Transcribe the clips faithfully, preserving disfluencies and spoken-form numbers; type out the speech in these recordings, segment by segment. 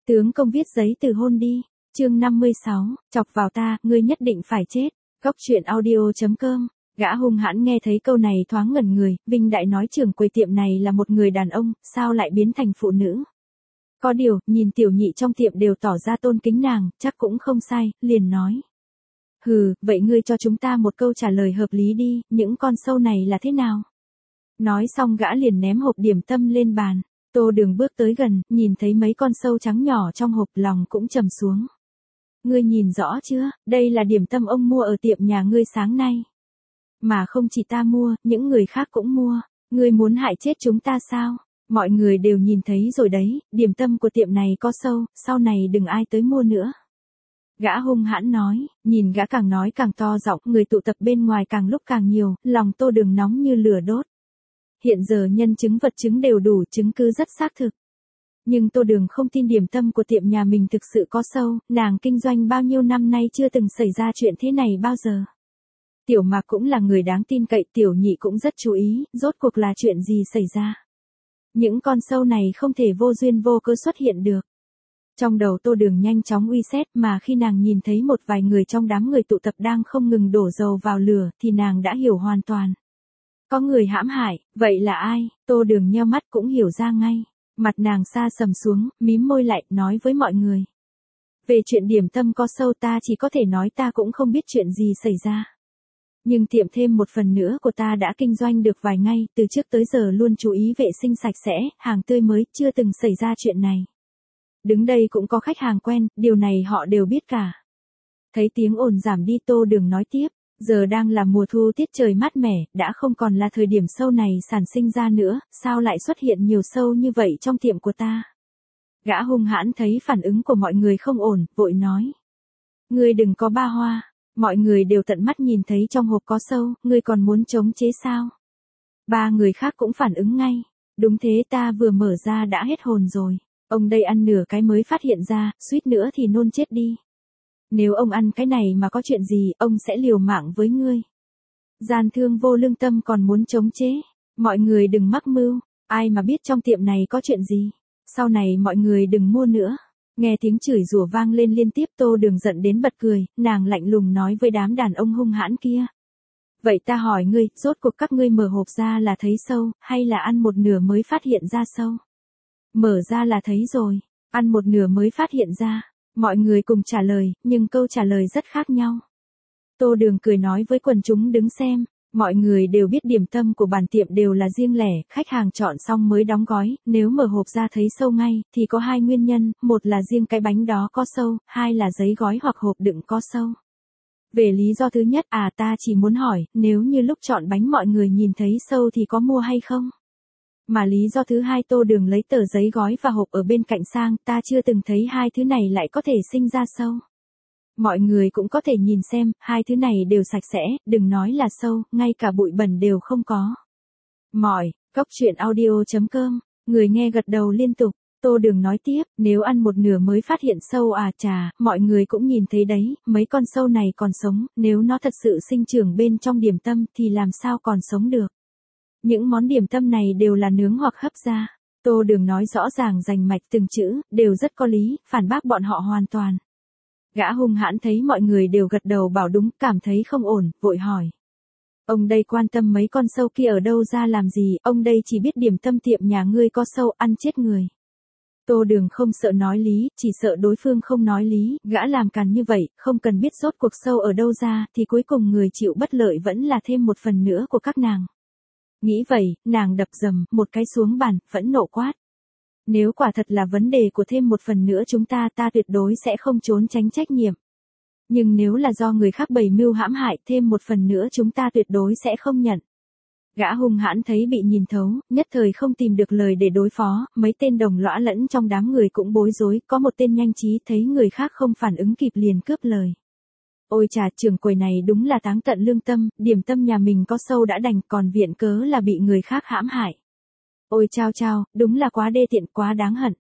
Tướng công viết giấy từ hôn đi. Chương năm mươi sáu, chọc vào ta, ngươi nhất định phải chết. Góc truyện audio chấm com. Gã hung hãn nghe thấy câu này thoáng ngẩn người, Vinh Đại nói trưởng quầy tiệm này là một người đàn ông, sao lại biến thành phụ nữ? Có điều, nhìn tiểu nhị trong tiệm đều tỏ ra tôn kính nàng, chắc cũng không sai, liền nói. Hừ, vậy ngươi cho chúng ta một câu trả lời hợp lý đi, những con sâu này là thế nào? Nói xong gã liền ném hộp điểm tâm lên bàn. Tô Đường bước tới gần, nhìn thấy mấy con sâu trắng nhỏ trong hộp, lòng cũng trầm xuống. Ngươi nhìn rõ chưa, đây là điểm tâm ông mua ở tiệm nhà ngươi sáng nay. Mà không chỉ ta mua, những người khác cũng mua. Ngươi muốn hại chết chúng ta sao? Mọi người đều nhìn thấy rồi đấy, điểm tâm của tiệm này có sâu, sau này đừng ai tới mua nữa. Gã hung hãn nói, nhìn gã càng nói càng to giọng, người tụ tập bên ngoài càng lúc càng nhiều, lòng Tô Đường nóng như lửa đốt. Hiện giờ nhân chứng vật chứng đều đủ, chứng cứ rất xác thực. Nhưng Tô Đường không tin điểm tâm của tiệm nhà mình thực sự có sâu, nàng kinh doanh bao nhiêu năm nay chưa từng xảy ra chuyện thế này bao giờ. Tiểu Mạc cũng là người đáng tin cậy, tiểu nhị cũng rất chú ý, rốt cuộc là chuyện gì xảy ra. Những con sâu này không thể vô duyên vô cớ xuất hiện được. Trong đầu Tô Đường nhanh chóng uy xét, mà khi nàng nhìn thấy một vài người trong đám người tụ tập đang không ngừng đổ dầu vào lửa, thì nàng đã hiểu hoàn toàn. Có người hãm hại, vậy là ai? Tô Đường nheo mắt cũng hiểu ra ngay. Mặt nàng xa sầm xuống, mím môi lại, nói với mọi người. Về chuyện điểm tâm có sâu ta chỉ có thể nói ta cũng không biết chuyện gì xảy ra. Nhưng tiệm thêm một phần nữa của ta đã kinh doanh được vài ngày, từ trước tới giờ luôn chú ý vệ sinh sạch sẽ, hàng tươi mới, chưa từng xảy ra chuyện này. Đứng đây cũng có khách hàng quen, điều này họ đều biết cả. Thấy tiếng ồn giảm đi, Tô Đường nói tiếp. Giờ đang là mùa thu, tiết trời mát mẻ, đã không còn là thời điểm sâu này sản sinh ra nữa, sao lại xuất hiện nhiều sâu như vậy trong tiệm của ta? Gã hung hãn thấy phản ứng của mọi người không ổn, vội nói. Ngươi đừng có ba hoa, mọi người đều tận mắt nhìn thấy trong hộp có sâu, ngươi còn muốn chống chế sao? Ba người khác cũng phản ứng ngay. Đúng thế, ta vừa mở ra đã hết hồn rồi. Ông đây ăn nửa cái mới phát hiện ra, suýt nữa thì nôn chết đi. Nếu ông ăn cái này mà có chuyện gì, ông sẽ liều mạng với ngươi. Gian thương vô lương tâm còn muốn chống chế. Mọi người đừng mắc mưu, ai mà biết trong tiệm này có chuyện gì. Sau này mọi người đừng mua nữa. Nghe tiếng chửi rủa vang lên liên tiếp, Tô Đường giận đến bật cười, nàng lạnh lùng nói với đám đàn ông hung hãn kia. Vậy ta hỏi ngươi, rốt cuộc các ngươi mở hộp ra là thấy sâu, hay là ăn một nửa mới phát hiện ra sâu? Mở ra là thấy rồi, ăn một nửa mới phát hiện ra. Mọi người cùng trả lời, nhưng câu trả lời rất khác nhau. Tô Đường cười nói với quần chúng đứng xem, mọi người đều biết điểm tâm của bản tiệm đều là riêng lẻ, khách hàng chọn xong mới đóng gói, nếu mở hộp ra thấy sâu ngay, thì có hai nguyên nhân, một là riêng cái bánh đó có sâu, hai là giấy gói hoặc hộp đựng có sâu. Về lý do thứ nhất, à ta chỉ muốn hỏi, nếu như lúc chọn bánh mọi người nhìn thấy sâu thì có mua hay không? Mà lý do thứ hai, Tô Đường lấy tờ giấy gói và hộp ở bên cạnh sang, ta chưa từng thấy hai thứ này lại có thể sinh ra sâu. Mọi người cũng có thể nhìn xem, hai thứ này đều sạch sẽ, đừng nói là sâu, ngay cả bụi bẩn đều không có. Mỏi, góc truyện audio chấm com, người nghe gật đầu liên tục. Tô Đường nói tiếp, nếu ăn một nửa mới phát hiện sâu à chà, mọi người cũng nhìn thấy đấy, mấy con sâu này còn sống, nếu nó thật sự sinh trưởng bên trong điểm tâm thì làm sao còn sống được. Những món điểm tâm này đều là nướng hoặc hấp ra. Tô Đường nói rõ ràng rành mạch từng chữ, đều rất có lý, phản bác bọn họ hoàn toàn. Gã hung hãn thấy mọi người đều gật đầu bảo đúng, cảm thấy không ổn, vội hỏi. Ông đây quan tâm mấy con sâu kia ở đâu ra làm gì, ông đây chỉ biết điểm tâm tiệm nhà ngươi có sâu, ăn chết người. Tô Đường không sợ nói lý, chỉ sợ đối phương không nói lý, gã làm càn như vậy, không cần biết rốt cuộc sâu ở đâu ra, thì cuối cùng người chịu bất lợi vẫn là thêm một phần nữa của các nàng. Nghĩ vậy, nàng đập dầm một cái xuống bàn, phẫn nộ quát. Nếu quả thật là vấn đề của thêm một phần nữa chúng ta, ta tuyệt đối sẽ không trốn tránh trách nhiệm. Nhưng nếu là do người khác bày mưu hãm hại, thêm một phần nữa chúng ta tuyệt đối sẽ không nhận. Gã hung hãn thấy bị nhìn thấu, nhất thời không tìm được lời để đối phó, mấy tên đồng lõa lẫn trong đám người cũng bối rối, có một tên nhanh trí thấy người khác không phản ứng kịp liền cướp lời. Ôi chà, trưởng quầy này đúng là táng tận lương tâm, điểm tâm nhà mình có sâu đã đành, còn viện cớ là bị người khác hãm hại. Ôi chao chao, đúng là quá đê tiện, quá đáng hận.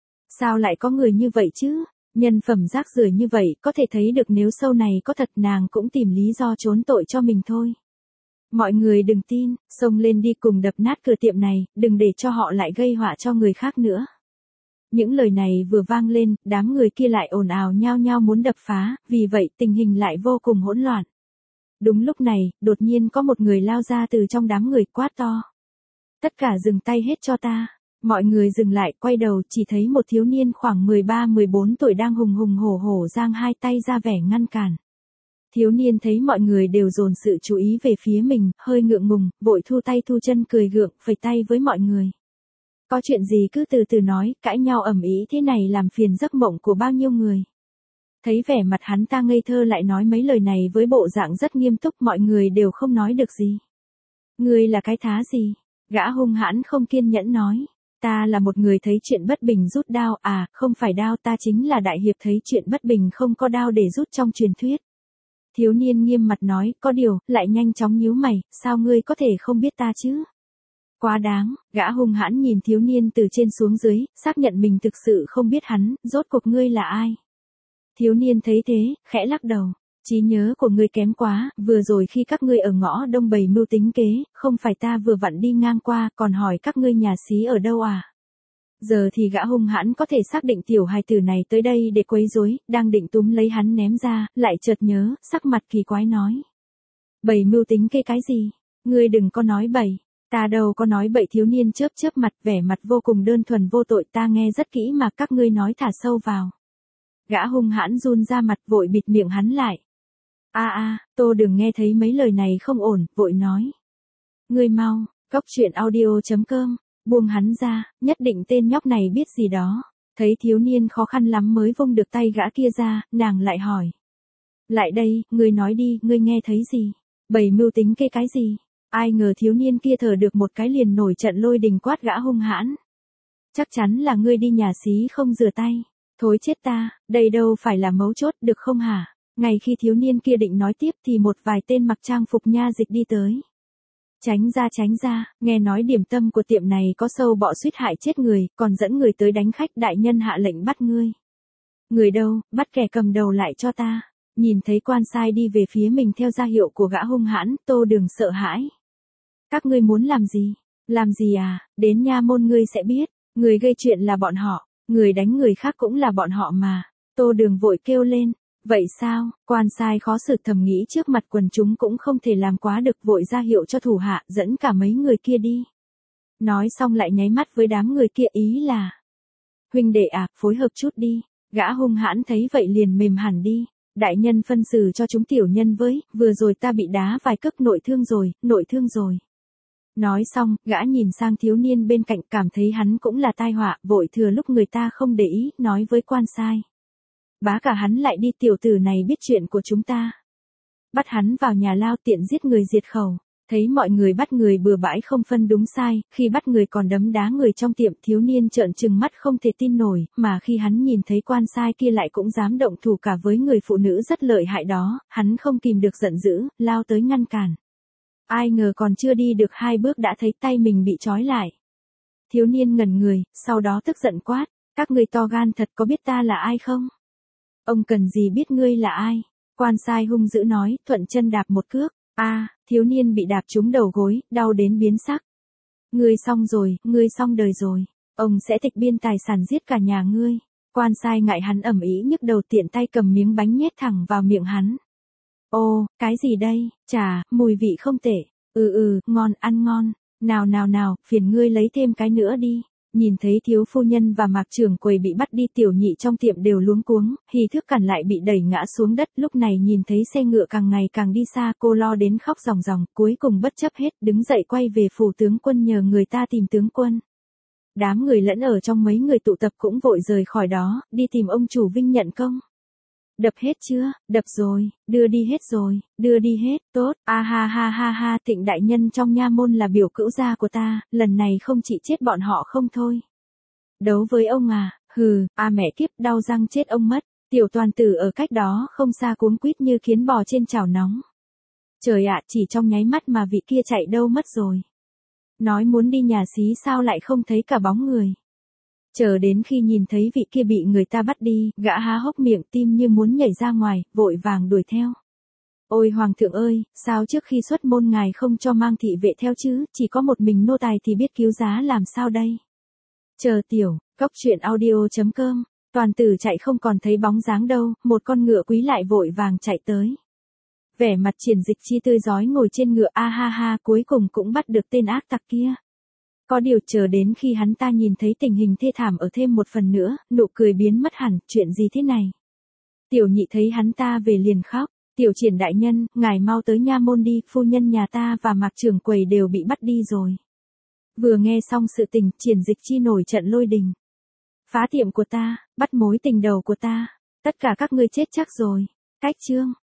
Sao lại có người như vậy chứ? Nhân phẩm rác rưởi như vậy, có thể thấy được nếu sâu này có thật nàng cũng tìm lý do trốn tội cho mình thôi. Mọi người đừng tin, xông lên đi cùng đập nát cửa tiệm này, đừng để cho họ lại gây họa cho người khác nữa. Những lời này vừa vang lên, đám người kia lại ồn ào nhao nhao muốn đập phá, vì vậy tình hình lại vô cùng hỗn loạn. Đúng lúc này, đột nhiên có một người lao ra từ trong đám người quát to. Tất cả dừng tay hết cho ta. Mọi người dừng lại, quay đầu, chỉ thấy một thiếu niên khoảng mười ba mười bốn tuổi đang hùng hùng hổ hổ giang hai tay ra vẻ ngăn cản. Thiếu niên thấy mọi người đều dồn sự chú ý về phía mình, hơi ngượng ngùng, vội thu tay thu chân cười gượng, phẩy tay với mọi người. Có chuyện gì cứ từ từ nói, cãi nhau ầm ĩ thế này làm phiền giấc mộng của bao nhiêu người. Thấy vẻ mặt hắn ta ngây thơ lại nói mấy lời này với bộ dạng rất nghiêm túc, mọi người đều không nói được gì. Ngươi là cái thá gì? Gã hung hãn không kiên nhẫn nói. Ta là một người thấy chuyện bất bình rút đao, à, không phải đao, ta chính là đại hiệp thấy chuyện bất bình không có đao để rút trong truyền thuyết. Thiếu niên nghiêm mặt nói, có điều, lại nhanh chóng nhíu mày, sao ngươi có thể không biết ta chứ? Quá đáng, gã hung hãn nhìn thiếu niên từ trên xuống dưới, xác nhận mình thực sự không biết hắn, rốt cuộc ngươi là ai? Thiếu niên thấy thế, khẽ lắc đầu. Trí nhớ của ngươi kém quá, vừa rồi khi các ngươi ở ngõ đông bày mưu tính kế, không phải ta vừa vặn đi ngang qua, còn hỏi các ngươi nhà xí ở đâu à? Giờ thì gã hung hãn có thể xác định tiểu hài tử này tới đây để quấy rối, đang định túm lấy hắn ném ra, lại chợt nhớ, sắc mặt kỳ quái nói. Bày mưu tính kế cái gì? Ngươi đừng có nói bậy. Ta đâu có nói bậy, thiếu niên chớp chớp mặt, vẻ mặt vô cùng đơn thuần vô tội, ta nghe rất kỹ mà các ngươi nói thả sâu vào. Gã hung hãn run ra mặt, vội bịt miệng hắn lại. A a, Tô Đường nghe thấy mấy lời này không ổn, vội nói. Ngươi mau, cóc truyện audio chấm com, buông hắn ra, nhất định tên nhóc này biết gì đó. Thấy thiếu niên khó khăn lắm mới vung được tay gã kia ra, nàng lại hỏi. Lại đây, ngươi nói đi, ngươi nghe thấy gì? Bày mưu tính kê cái gì? Ai ngờ thiếu niên kia thở được một cái liền nổi trận lôi đình quát gã hung hãn. Chắc chắn là ngươi đi nhà xí không rửa tay. Thối chết ta, đây đâu phải là mấu chốt, được không hả? Ngay khi thiếu niên kia định nói tiếp thì một vài tên mặc trang phục nha dịch đi tới. Tránh ra tránh ra, nghe nói điểm tâm của tiệm này có sâu bọ suýt hại chết người, còn dẫn người tới đánh khách, đại nhân hạ lệnh bắt ngươi. Người đâu, bắt kẻ cầm đầu lại cho ta. Nhìn thấy quan sai đi về phía mình theo ra hiệu của gã hung hãn, Tô Đường sợ hãi. Các ngươi muốn làm gì? Làm gì à? Đến nha môn ngươi sẽ biết, người gây chuyện là bọn họ, người đánh người khác cũng là bọn họ mà. Tô Đường vội kêu lên. Vậy sao? Quan sai khó xử thầm nghĩ trước mặt quần chúng cũng không thể làm quá được, vội ra hiệu cho thủ hạ dẫn cả mấy người kia đi. Nói xong lại nháy mắt với đám người kia, ý là. Huynh đệ à, phối hợp chút đi. Gã hung hãn thấy vậy liền mềm hẳn đi. Đại nhân phân xử cho chúng tiểu nhân với, vừa rồi ta bị đá vài cước, nội thương rồi, nội thương rồi. Nói xong, gã nhìn sang thiếu niên bên cạnh, cảm thấy hắn cũng là tai họa, vội thừa lúc người ta không để ý, nói với quan sai. Bá cả hắn lại đi, tiểu tử này biết chuyện của chúng ta. Bắt hắn vào nhà lao, tiện giết người diệt khẩu. Thấy mọi người bắt người bừa bãi không phân đúng sai, khi bắt người còn đấm đá người trong tiệm, thiếu niên trợn trừng mắt không thể tin nổi, mà khi hắn nhìn thấy quan sai kia lại cũng dám động thủ cả với người phụ nữ rất lợi hại đó, hắn không kìm được giận dữ, lao tới ngăn cản. Ai ngờ còn chưa đi được hai bước đã thấy tay mình bị trói lại. Thiếu niên ngẩn người, sau đó tức giận quát, các ngươi to gan thật, có biết ta là ai không? Ông cần gì biết ngươi là ai? Quan sai hung dữ nói, thuận chân đạp một cước. A, à, thiếu niên bị đạp trúng đầu gối, đau đến biến sắc. Ngươi xong rồi, ngươi xong đời rồi. Ông sẽ tịch biên tài sản giết cả nhà ngươi. Quan sai ngại hắn ầm ĩ nhức đầu, tiện tay cầm miếng bánh nhét thẳng vào miệng hắn. Ô, cái gì đây? Chà, mùi vị không tệ. Ừ ừ, ngon, ăn ngon. Nào nào nào, phiền ngươi lấy thêm cái nữa đi. Nhìn thấy thiếu phu nhân và Mạc trưởng quầy bị bắt đi, tiểu nhị trong tiệm đều luống cuống, Hì Thước Cẩn lại bị đẩy ngã xuống đất, lúc này nhìn thấy xe ngựa càng ngày càng đi xa, cô lo đến khóc ròng ròng, cuối cùng bất chấp hết, đứng dậy quay về phủ tướng quân nhờ người ta tìm tướng quân. Đám người lẫn ở trong mấy người tụ tập cũng vội rời khỏi đó, đi tìm ông chủ Vinh nhận công. Đập hết chưa? Đập rồi, đưa đi hết rồi, đưa đi hết, tốt, a ha ha ha ha, Thịnh đại nhân trong nha môn là biểu cữu gia của ta, lần này không chỉ chết bọn họ không thôi. Đấu với ông à, hừ, a mẹ kiếp, đau răng chết ông mất, tiểu toàn tử ở cách đó không xa cuống quýt như kiến bò trên chảo nóng. Trời ạ, chỉ trong nháy mắt mà vị kia chạy đâu mất rồi. Nói muốn đi nhà xí sao lại không thấy cả bóng người. Chờ đến khi nhìn thấy vị kia bị người ta bắt đi, gã há hốc miệng, tim như muốn nhảy ra ngoài, vội vàng đuổi theo. Ôi hoàng thượng ơi, sao trước khi xuất môn ngài không cho mang thị vệ theo chứ, chỉ có một mình nô tài thì biết cứu giá làm sao đây. Chờ tiểu, Góc truyện audio chấm com, Toàn Tử chạy không còn thấy bóng dáng đâu, một con ngựa quý lại vội vàng chạy tới. Vẻ mặt Triển Dịch Chi tươi rói ngồi trên ngựa, a ha ha, cuối cùng cũng bắt được tên ác tặc kia. Có điều chờ đến khi hắn ta nhìn thấy tình hình thê thảm ở thêm một phần nữa, nụ cười biến mất hẳn, chuyện gì thế này? Tiểu Nhị thấy hắn ta về liền khóc, tiểu Triển đại nhân, ngài mau tới nha môn đi, phu nhân nhà ta và Mạc trưởng quầy đều bị bắt đi rồi. Vừa nghe xong sự tình, Triển Dịch Chi nổi trận lôi đình. Phá tiệm của ta, bắt mối tình đầu của ta, tất cả các ngươi chết chắc rồi. Cách chương